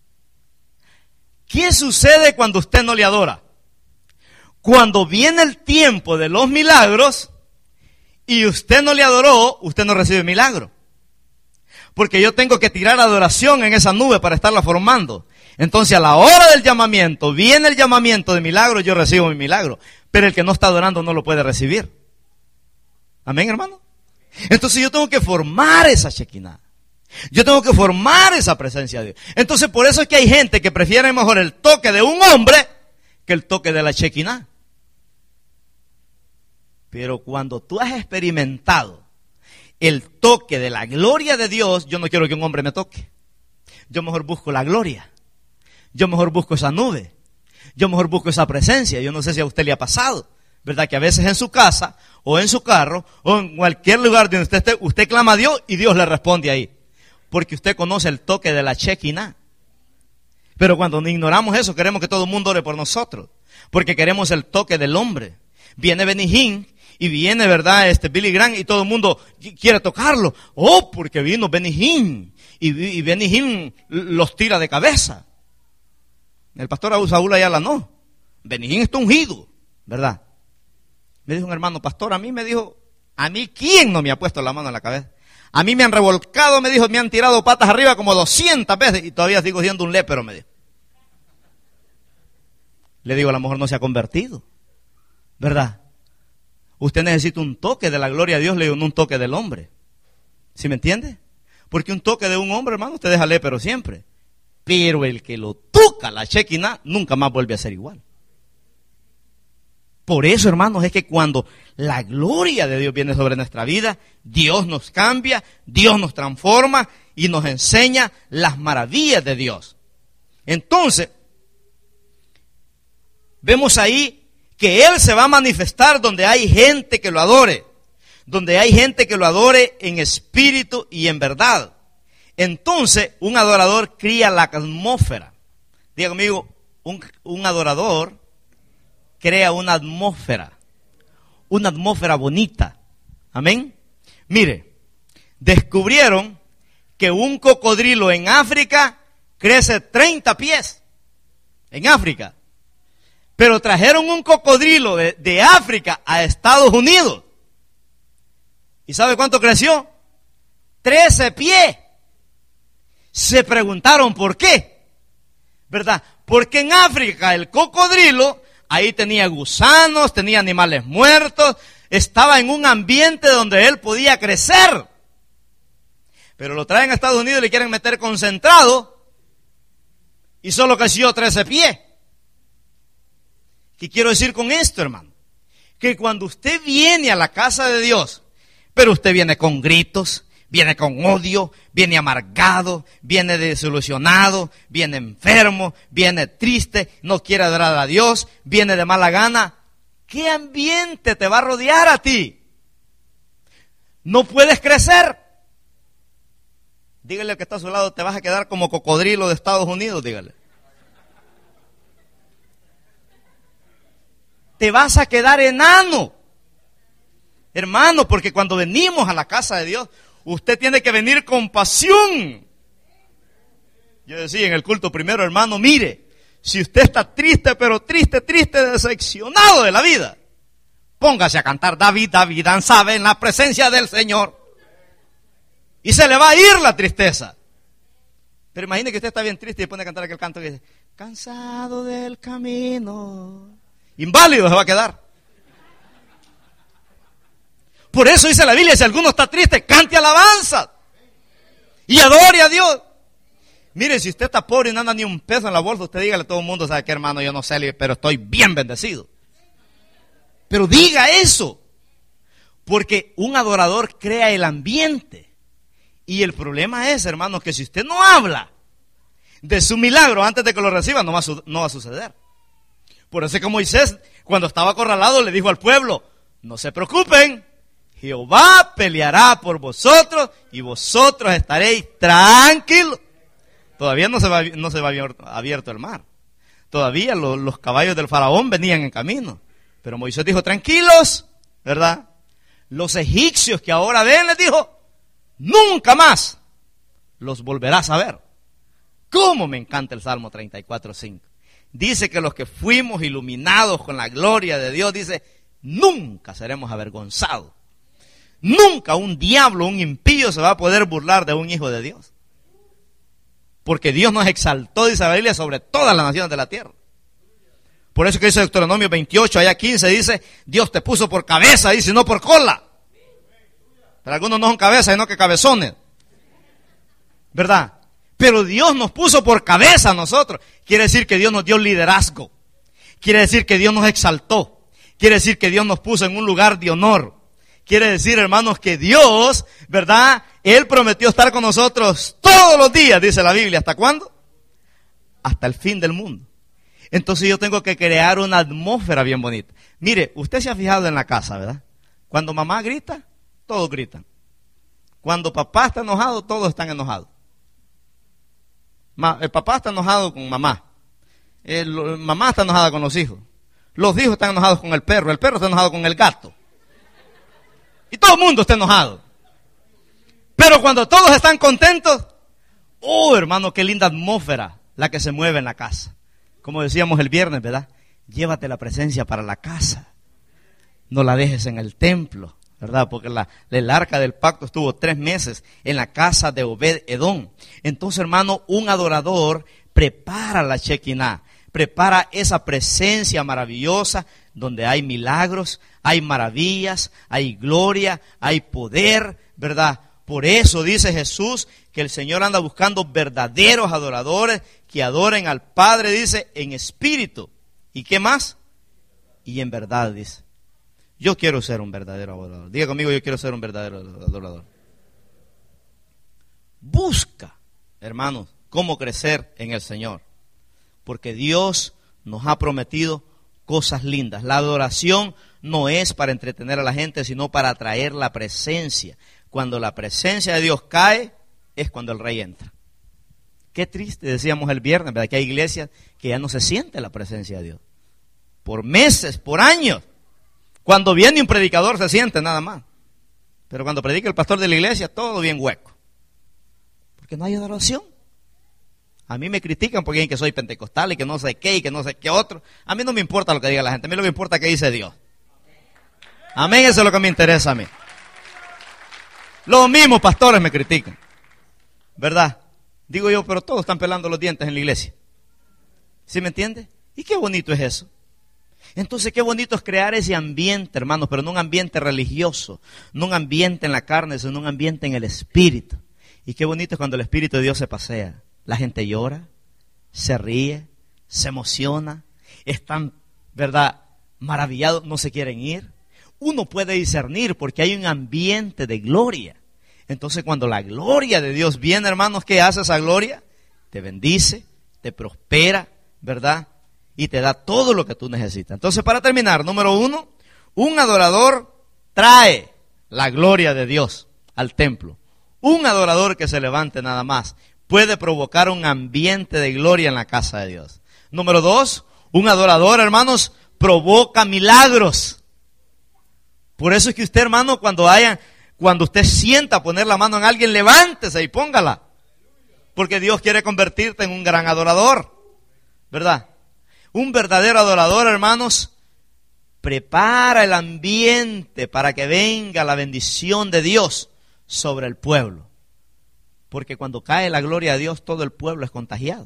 ¿Qué sucede cuando usted no le adora? Cuando viene el tiempo de los milagros y usted no le adoró, usted no recibe milagro. Porque yo tengo que tirar adoración en esa nube para estarla formando. Entonces, a la hora del llamamiento, viene el llamamiento de milagro, yo recibo mi milagro. Pero el que no está adorando no lo puede recibir. Amén, hermano. Entonces yo tengo que formar esa Shekinah. Yo tengo que formar esa presencia de Dios. Entonces, por eso es que hay gente que prefiere mejor el toque de un hombre que el toque de la Shekinah. Pero cuando tú has experimentado el toque de la gloria de Dios, yo no quiero que un hombre me toque. Yo mejor busco la gloria. Yo mejor busco esa nube. Yo mejor busco esa presencia. Yo no sé si a usted le ha pasado, ¿verdad? Que a veces en su casa, o en su carro, o en cualquier lugar donde usted esté, usted clama a Dios y Dios le responde ahí. Porque usted conoce el toque de la Shekinah. Pero cuando ignoramos eso, queremos que todo el mundo ore por nosotros. Porque queremos el toque del hombre. Viene Benny Hinn y viene, ¿verdad? Este Billy Graham y todo el mundo quiere tocarlo. Oh, porque vino Benny Hinn. Y, y Benny Hinn los tira de cabeza. El pastor Saúl Ayala no. Benny Hinn está ungido, ¿verdad? Me dijo un hermano pastor, a mí me dijo, a mí ¿quién no me ha puesto la mano en la cabeza? A mí me han revolcado, me dijo, me han tirado patas arriba como doscientas veces y todavía sigo siendo un lépero, me dijo. Le digo, a lo mejor no se ha convertido, ¿verdad? Usted necesita un toque de la gloria de Dios, le digo, no un toque del hombre. ¿Sí me entiende? Porque un toque de un hombre, hermano, usted deja lépero siempre. Pero el que lo toca, la Shekinah, nunca más vuelve a ser igual. Por eso, hermanos, es que cuando la gloria de Dios viene sobre nuestra vida, Dios nos cambia, Dios nos transforma y nos enseña las maravillas de Dios. Entonces, vemos ahí que Él se va a manifestar donde hay gente que lo adore, donde hay gente que lo adore en espíritu y en verdad. Entonces, un adorador cría la atmósfera. Diga conmigo, un, un adorador crea una atmósfera, una atmósfera bonita. Amén. Mire, descubrieron que un cocodrilo en África crece treinta pies. En África. Pero trajeron un cocodrilo de, de África a Estados Unidos. ¿Y sabe cuánto creció? trece pies. Se preguntaron por qué. ¿Verdad? Porque en África el cocodrilo, ahí tenía gusanos, tenía animales muertos, estaba en un ambiente donde él podía crecer. Pero lo traen a Estados Unidos y le quieren meter concentrado y solo creció trece pies. ¿Qué quiero decir con esto, hermano? Que cuando usted viene a la casa de Dios, pero usted viene con gritos, viene con odio, viene amargado, viene desilusionado, viene enfermo, viene triste, no quiere adorar a Dios, viene de mala gana, ¿qué ambiente te va a rodear a ti? No puedes crecer. Dígale al que está a su lado, te vas a quedar como cocodrilo de Estados Unidos, dígale. Te vas a quedar enano. Hermano, porque cuando venimos a la casa de Dios, usted tiene que venir con pasión. Yo decía en el culto primero, hermano, mire, si usted está triste, pero triste, triste, decepcionado de la vida, póngase a cantar David, David, danzaba en la presencia del Señor. Y se le va a ir la tristeza. Pero imagine que usted está bien triste y pone a cantar aquel canto que dice, cansado del camino. Inválido se va a quedar. Por eso dice la Biblia, si alguno está triste, cante alabanza y adore a Dios. Mire, si usted está pobre y no anda ni un peso en la bolsa, usted dígale a todo el mundo, ¿sabe qué, hermano? Yo no sé, pero estoy bien bendecido. Pero diga eso, porque un adorador crea el ambiente. Y el problema es, hermanos, que si usted no habla de su milagro antes de que lo reciba, no va a, su- no va a suceder. Por eso es que Moisés, cuando estaba acorralado, le dijo al pueblo, no se preocupen, Jehová peleará por vosotros y vosotros estaréis tranquilos. Todavía no se va, no se va abierto el mar. Todavía los, los caballos del faraón venían en camino. Pero Moisés dijo, tranquilos, ¿verdad? Los egipcios que ahora ven, les dijo, nunca más los volverás a ver. ¿Cómo me encanta el Salmo treinta y cuatro, cinco? Dice que los que fuimos iluminados con la gloria de Dios, dice, nunca seremos avergonzados. Nunca un diablo, un impío se va a poder burlar de un hijo de Dios. Porque Dios nos exaltó, dice la Biblia, sobre todas las naciones de la tierra. Por eso que dice Deuteronomio veintiocho, allá quince, dice, Dios te puso por cabeza, dice, no por cola. Pero algunos no son cabezas, sino que cabezones. ¿Verdad? Pero Dios nos puso por cabeza a nosotros. Quiere decir que Dios nos dio liderazgo. Quiere decir que Dios nos exaltó. Quiere decir que Dios nos puso en un lugar de honor. Quiere decir, hermanos, que Dios, ¿verdad? Él prometió estar con nosotros todos los días, dice la Biblia. ¿Hasta cuándo? Hasta el fin del mundo. Entonces yo tengo que crear una atmósfera bien bonita. Mire, usted se ha fijado en la casa, ¿verdad? Cuando mamá grita, todos gritan. Cuando papá está enojado, todos están enojados. Ma- el papá está enojado con mamá. El, mamá está enojada con los hijos. Los hijos están enojados con el perro. El perro está enojado con el gato. Y todo el mundo está enojado. Pero cuando todos están contentos, oh, hermano, qué linda atmósfera la que se mueve en la casa. Como decíamos el viernes, ¿verdad? Llévate la presencia para la casa. No la dejes en el templo, ¿verdad? Porque la, el arca del pacto estuvo tres meses en la casa de Obed-Edom. Entonces, hermano, un adorador prepara la Shekinah, prepara esa presencia maravillosa donde hay milagros, hay maravillas, hay gloria, hay poder, ¿verdad? Por eso dice Jesús que el Señor anda buscando verdaderos adoradores que adoren al Padre, dice, en espíritu. ¿Y qué más? Y en verdad, dice. Yo quiero ser un verdadero adorador. Diga conmigo, yo quiero ser un verdadero adorador. Busca, hermanos, cómo crecer en el Señor. Porque Dios nos ha prometido cosas lindas. La adoración no es para entretener a la gente, sino para atraer la presencia. Cuando la presencia de Dios cae, es cuando el rey entra. Qué triste, decíamos el viernes, ¿verdad? Que hay iglesias que ya no se siente la presencia de Dios. Por meses, por años. Cuando viene un predicador se siente nada más. Pero cuando predica el pastor de la iglesia, todo bien hueco. Porque no hay adoración. A mí me critican porque dicen que soy pentecostal y que no sé qué y que no sé qué otro. A mí no me importa lo que diga la gente, a mí lo que me importa es que dice Dios. Amén, eso es lo que me interesa a mí. Los mismos pastores me critican, ¿verdad? Digo yo, pero todos están pelando los dientes en la iglesia. ¿Sí me entiende? Y qué bonito es eso. Entonces, qué bonito es crear ese ambiente, hermanos, pero no un ambiente religioso, no un ambiente en la carne, sino un ambiente en el espíritu. Y qué bonito es cuando el Espíritu de Dios se pasea. La gente llora, se ríe, se emociona, están, ¿verdad?, maravillados, no se quieren ir. Uno puede discernir porque hay un ambiente de gloria. Entonces, cuando la gloria de Dios viene, hermanos, ¿qué hace esa gloria? Te bendice, te prospera, ¿verdad? Y te da todo lo que tú necesitas. Entonces, para terminar, número uno, un adorador trae la gloria de Dios al templo. Un adorador que se levante nada más puede provocar un ambiente de gloria en la casa de Dios. Número dos, un adorador, hermanos, provoca milagros. Por eso es que usted, hermano, cuando haya, cuando usted sienta poner la mano en alguien, levántese y póngala. Porque Dios quiere convertirte en un gran adorador, ¿verdad? Un verdadero adorador, hermanos, prepara el ambiente para que venga la bendición de Dios sobre el pueblo. Porque cuando cae la gloria de Dios, todo el pueblo es contagiado.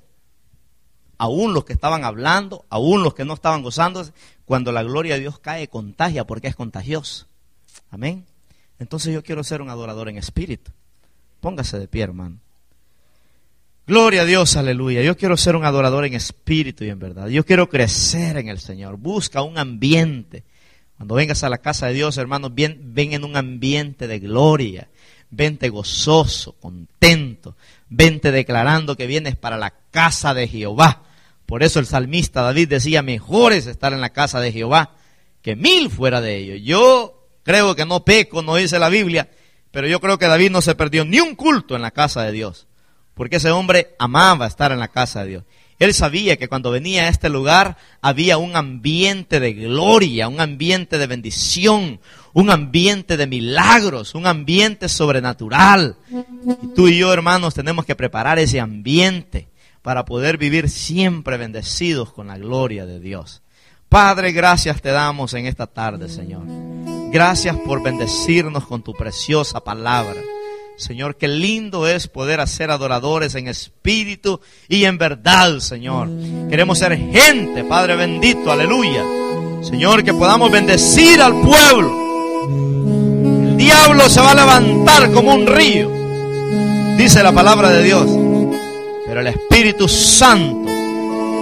Aún los que estaban hablando, aún los que no estaban gozándose, cuando la gloria de Dios cae, contagia porque es contagioso. Amén. Entonces yo quiero ser un adorador en espíritu. Póngase de pie, hermano. Gloria a Dios, aleluya. Yo quiero ser un adorador en espíritu y en verdad. Yo quiero crecer en el Señor. Busca un ambiente. Cuando vengas a la casa de Dios, hermanos, ven, ven en un ambiente de gloria. Vente gozoso, contento. Vente declarando que vienes para la casa de Jehová. Por eso el salmista David decía, mejor es estar en la casa de Jehová que mil fuera de ellos. Yo creo que no peco, no dice la Biblia, pero yo creo que David no se perdió ni un culto en la casa de Dios. Porque ese hombre amaba estar en la casa de Dios. Él sabía que cuando venía a este lugar había un ambiente de gloria, un ambiente de bendición, un ambiente de milagros, un ambiente sobrenatural. Y tú y yo, hermanos, tenemos que preparar ese ambiente para poder vivir siempre bendecidos con la gloria de Dios. Padre, gracias te damos en esta tarde, Señor. Gracias por bendecirnos con tu preciosa palabra. Señor, qué lindo es poder hacer adoradores en espíritu y en verdad, Señor. Queremos ser gente, Padre bendito, aleluya. Señor, que podamos bendecir al pueblo. El diablo se va a levantar como un río, dice la palabra de Dios. Pero el Espíritu Santo,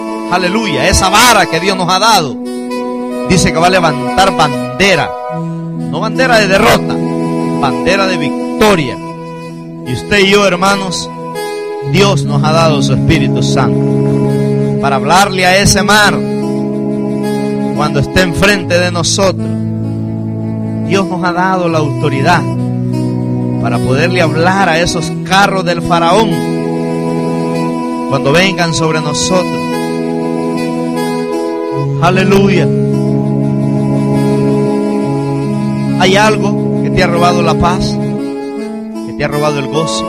aleluya, esa vara que Dios nos ha dado, dice que va a levantar bandera No bandera de derrota, bandera de victoria. Y usted y yo, hermanos, Dios nos ha dado su Espíritu Santo para hablarle a ese mar cuando esté enfrente de nosotros. Dios nos ha dado la autoridad para poderle hablar a esos carros del faraón cuando vengan sobre nosotros. Aleluya. Hay algo que te ha robado la paz, que te ha robado el gozo.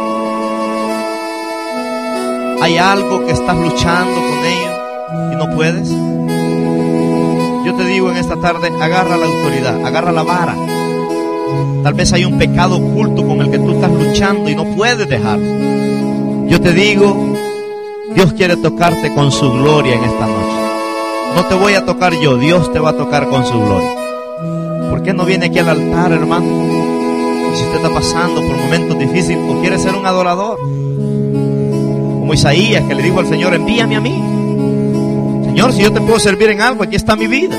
Hay algo que estás luchando con ello y no puedes. Yo te digo en esta tarde, agarra la autoridad, agarra la vara. Tal vez hay un pecado oculto con el que tú estás luchando y no puedes dejarlo. Yo te digo, Dios quiere tocarte con su gloria en esta noche. No te voy a tocar yo, Dios te va a tocar con su gloria. ¿Por qué no viene aquí al altar, hermano? Si usted está pasando por momentos difíciles o quiere ser un adorador, como Isaías, que le dijo al Señor, envíame a mí. Señor, si yo te puedo servir en algo, aquí está mi vida.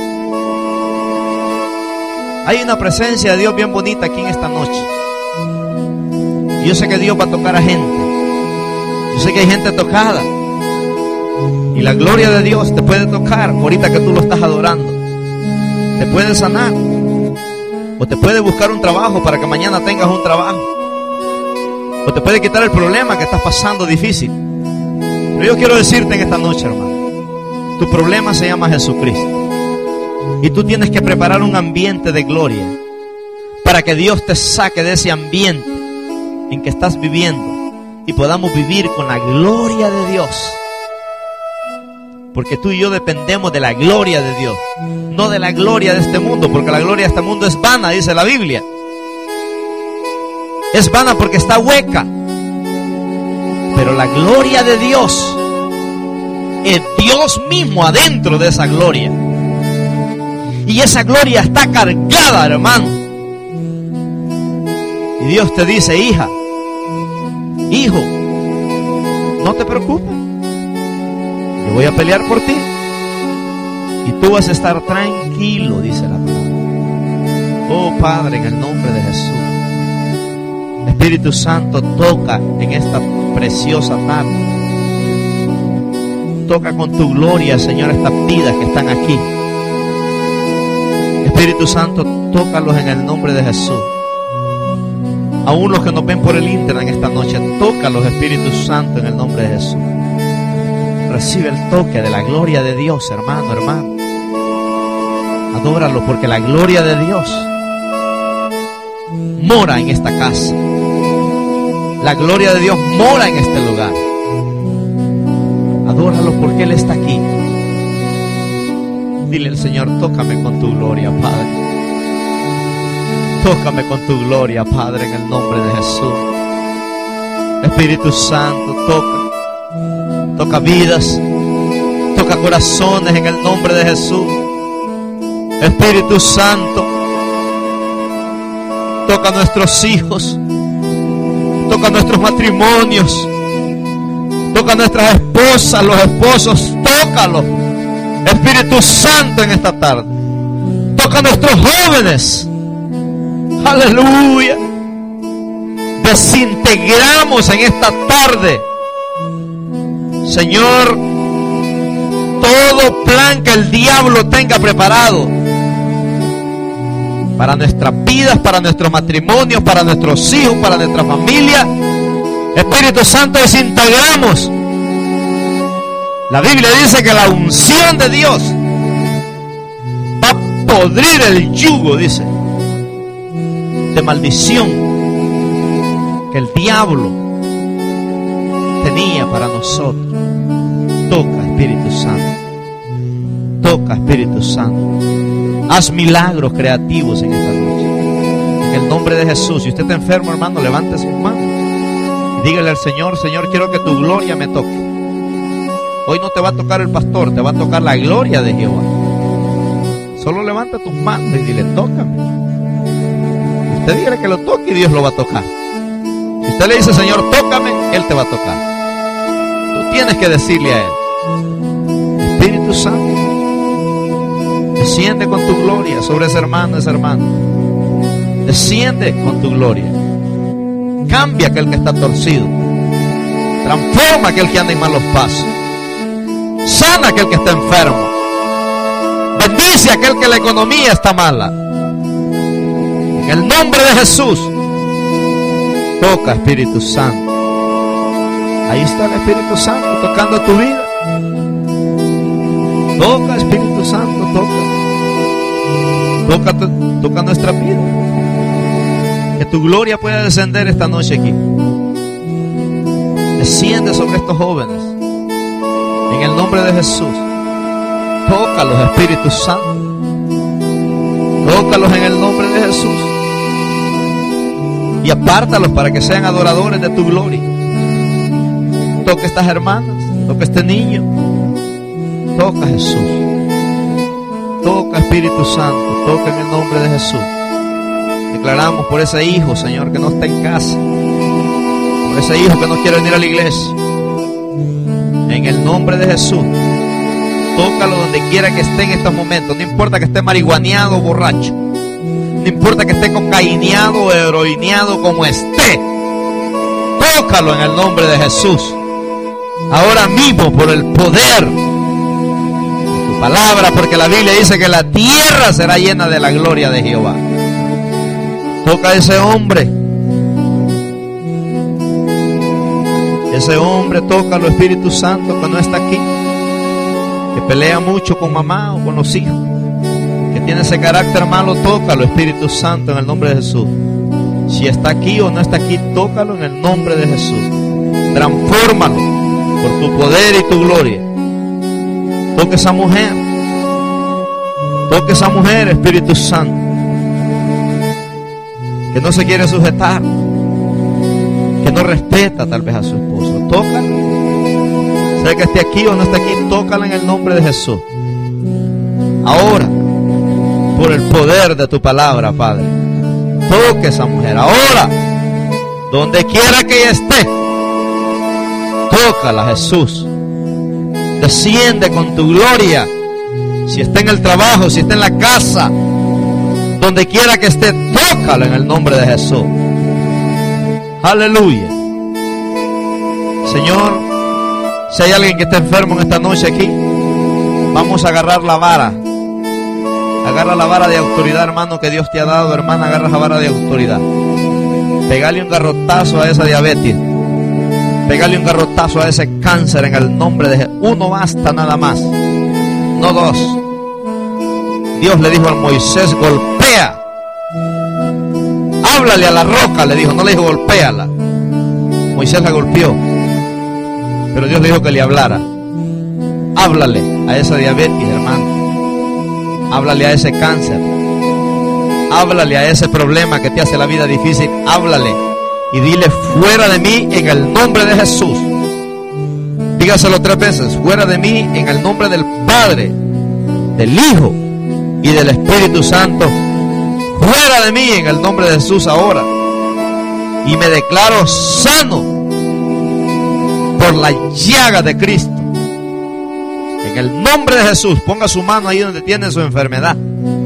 Hay una presencia de Dios bien bonita aquí en esta noche. Y yo sé que Dios va a tocar a gente. Yo sé que hay gente tocada. Y la gloria de Dios te puede tocar ahorita que tú lo estás adorando. Te puede sanar. O te puede buscar un trabajo para que mañana tengas un trabajo. O te puede quitar el problema que estás pasando difícil. Pero yo quiero decirte en esta noche, hermano, tu problema se llama Jesucristo. Y tú tienes que preparar un ambiente de gloria para que Dios te saque de ese ambiente en que estás viviendo y podamos vivir con la gloria de Dios. Porque tú y yo dependemos de la gloria de Dios, no de la gloria de este mundo, porque la gloria de este mundo es vana, dice la Biblia. Es vana porque está hueca. Pero la gloria de Dios es Dios mismo adentro de esa gloria. Y esa gloria está cargada, hermano. Y Dios te dice, hija, hijo, no te preocupes. Yo voy a pelear por ti. Y tú vas a estar tranquilo, dice la palabra. Oh Padre, en el nombre de Jesús. Espíritu Santo, toca en esta preciosa tarde. Toca con tu gloria, Señor, estas vidas que están aquí. Espíritu Santo, tócalos en el nombre de Jesús. Aún los que nos ven por el internet en esta noche, tócalos, Espíritu Santo, en el nombre de Jesús. Recibe el toque de la gloria de Dios, hermano, hermano. Adóralo, porque la gloria de Dios mora en esta casa. La gloria de Dios mora en este lugar. Adóralo porque Él está aquí. Dile al Señor, tócame con tu gloria, Padre. Tócame con tu gloria, Padre, en el nombre de Jesús. Espíritu Santo, toca. Toca vidas. Toca corazones en el nombre de Jesús. Espíritu Santo, toca nuestros hijos. Toca nuestros matrimonios. Toca nuestras esposas, los esposos. Tócalos, Espíritu Santo, en esta tarde. Toca a nuestros jóvenes. Aleluya. Desintegramos en esta tarde, Señor, todo plan que el diablo tenga preparado para nuestras vidas, para nuestros matrimonios, para nuestros hijos, para nuestra familia. Espíritu Santo, desintegramos. La Biblia dice que la unción de Dios va a podrir el yugo, dice, de maldición que el diablo tenía para nosotros. Toca, Espíritu Santo. Toca, Espíritu Santo. Haz milagros creativos en esta noche. En el nombre de Jesús. Si usted está enfermo, hermano, levante sus manos y dígale al Señor, Señor, quiero que tu gloria me toque. Hoy no te va a tocar el pastor, te va a tocar la gloria de Jehová. Solo levanta tus manos y dile, tócame. Usted dígale que lo toque y Dios lo va a tocar. Si usted le dice, Señor, tócame, Él te va a tocar. Tú tienes que decirle a Él, Espíritu Santo, desciende con tu gloria sobre ese hermano, ese hermano. Desciende con tu gloria. Cambia aquel que está torcido. Transforma aquel que anda en malos pasos. Sana aquel que está enfermo. Bendice aquel que la economía está mala. En el nombre de Jesús. Toca, Espíritu Santo. Ahí está el Espíritu Santo tocando tu vida. Toca, Espíritu Santo, toca. Toca, tu, toca nuestra vida. Que tu gloria pueda descender esta noche aquí. Desciende sobre estos jóvenes. En el nombre de Jesús. Tócalos, Espíritu Santo. Tócalos en el nombre de Jesús. Y apártalos para que sean adoradores de tu gloria. Toca estas hermanas. Toca este niño. Toca, Jesús. Toca, Espíritu Santo. Toca en el nombre de Jesús. Declaramos por ese hijo, Señor, que no está en casa. Por ese hijo que no quiere venir a la iglesia. En el nombre de Jesús. Tócalo donde quiera que esté en estos momentos. No importa que esté marihuaneado o borracho. No importa que esté cocaineado o heroineado, como esté. Tócalo en el nombre de Jesús. Ahora mismo, por el poder de tu palabra, porque la Biblia dice que la tierra será llena de la gloria de Jehová. Toca a ese hombre. Ese hombre, tócalo, Espíritu Santo, que no está aquí. Que pelea mucho con mamá o con los hijos. Que tiene ese carácter malo, tócalo, Espíritu Santo, en el nombre de Jesús. Si está aquí o no está aquí, tócalo en el nombre de Jesús. Transfórmalo por tu poder y tu gloria. Toque esa mujer. Toque esa mujer, Espíritu Santo, que no se quiere sujetar, que no respeta tal vez a su esposo. Tócala. Sea que esté aquí o no esté aquí, tócala en el nombre de Jesús. Ahora, por el poder de tu palabra, Padre, toque esa mujer. Ahora, donde quiera que ella esté, tócala, Jesús. Desciende con tu gloria. Si está en el trabajo, si está en la casa, donde quiera que esté, tócala en el nombre de Jesús. Aleluya. Señor, si hay alguien que está enfermo en esta noche aquí, vamos a agarrar la vara. Agarra la vara de autoridad, hermano, que Dios te ha dado. Hermana, agarra la vara de autoridad. Pegale un garrotazo a esa diabetes. Pegale un garrotazo a ese cáncer en el nombre de Jesús. Uno basta nada más, no dos. Dios le dijo a Moisés, golpea. Háblale a la roca, le dijo. No le dijo golpéala. Moisés la golpeó, pero Dios le dijo que le hablara. Háblale a esa diabetes, hermano. Háblale a ese cáncer. Háblale a ese problema que te hace la vida difícil. Háblale y dile, fuera de mí en el nombre de Jesús. Dígaselo tres veces. Fuera de mí en el nombre del Padre, del Hijo y del Espíritu Santo. Fuera de mí en el nombre de Jesús ahora. Y me declaro sano por la llaga de Cristo. En el nombre de Jesús, ponga su mano ahí donde tiene su enfermedad.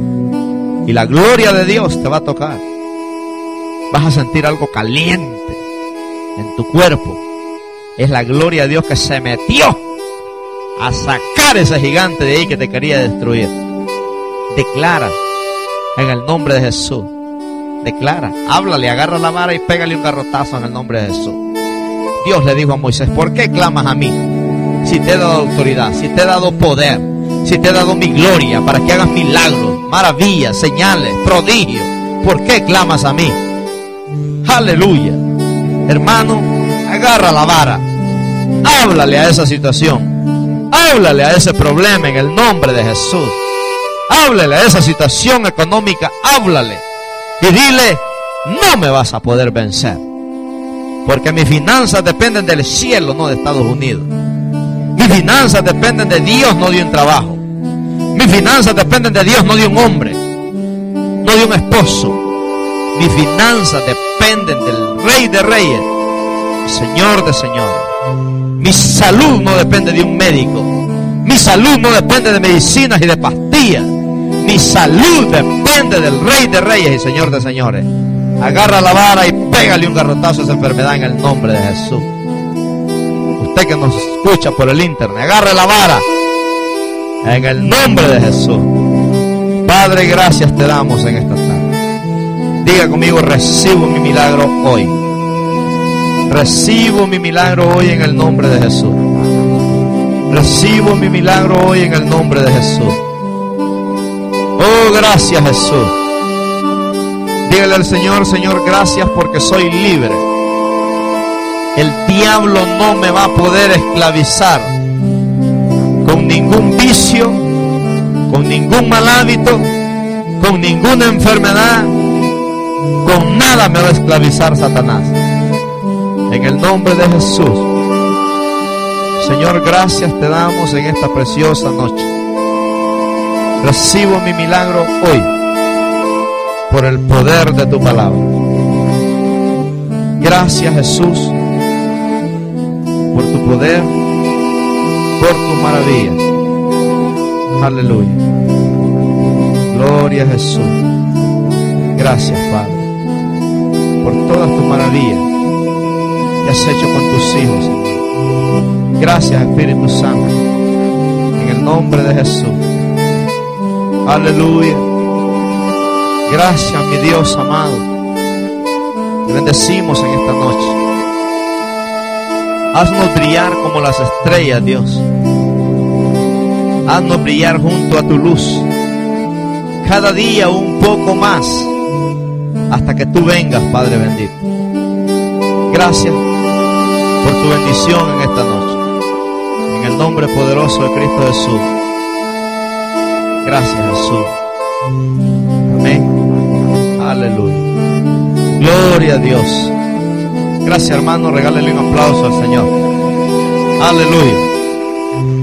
Y la gloria de Dios te va a tocar. Vas a sentir algo caliente en tu cuerpo. Es la gloria de Dios que se metió a sacar ese gigante de ahí que te quería destruir. Declara en el nombre de Jesús. Declara, háblale, agarra la vara y pégale un garrotazo en el nombre de Jesús. Dios le dijo a Moisés, ¿por qué clamas a mí? Si te he dado autoridad, si te he dado poder, si te he dado mi gloria para que hagas milagros, maravillas, señales, prodigios, ¿por qué clamas a mí? Aleluya. Hermano, agarra la vara. Háblale a esa situación. Háblale a ese problema en el nombre de Jesús. Háblale a esa situación económica. Háblale. Y dile, no me vas a poder vencer. Porque mis finanzas dependen del cielo, no de Estados Unidos. Mis finanzas dependen de Dios, no de un trabajo. Mis finanzas dependen de Dios, no de un hombre, no de un esposo. Mis finanzas dependen del Rey de Reyes, Señor de Señores. Mi salud no depende de un médico. Mi salud no depende de medicinas y de pastillas. Mi salud depende del Rey de Reyes y Señor de Señores. Agarra la vara y pégale un garrotazo a esa enfermedad en el nombre de Jesús. Usted que nos escucha por el internet, agarre la vara en el nombre de Jesús. Padre, gracias te damos en esta tarde. Diga conmigo: recibo mi milagro hoy. Recibo mi milagro hoy en el nombre de Jesús. Recibo mi milagro hoy en el nombre de Jesús. Oh, gracias, Jesús. Dígale al Señor: Señor, gracias porque soy libre. El diablo no me va a poder esclavizar con ningún vicio, con ningún mal hábito, con ninguna enfermedad. Con nada me va a esclavizar Satanás. En el nombre de Jesús. Señor, gracias te damos en esta preciosa noche. Recibo mi milagro hoy por el poder de tu palabra. Gracias, Jesús, por tu poder, por tus maravillas. Aleluya. Gloria a Jesús. Gracias, Padre, por todas tus maravillas que has hecho con tus hijos, Señor. Gracias, Espíritu Santo, en el nombre de Jesús. Aleluya. Gracias, mi Dios amado. Te bendecimos en esta noche. Haznos brillar como las estrellas, Dios. Haznos brillar junto a tu luz. Cada día un poco más, hasta que tú vengas, Padre bendito. Gracias por tu bendición en esta noche. En el nombre poderoso de Cristo Jesús. Gracias, Jesús. Amén. Aleluya. Gloria a Dios. Gracias, hermano. Regálele un aplauso al Señor. Aleluya.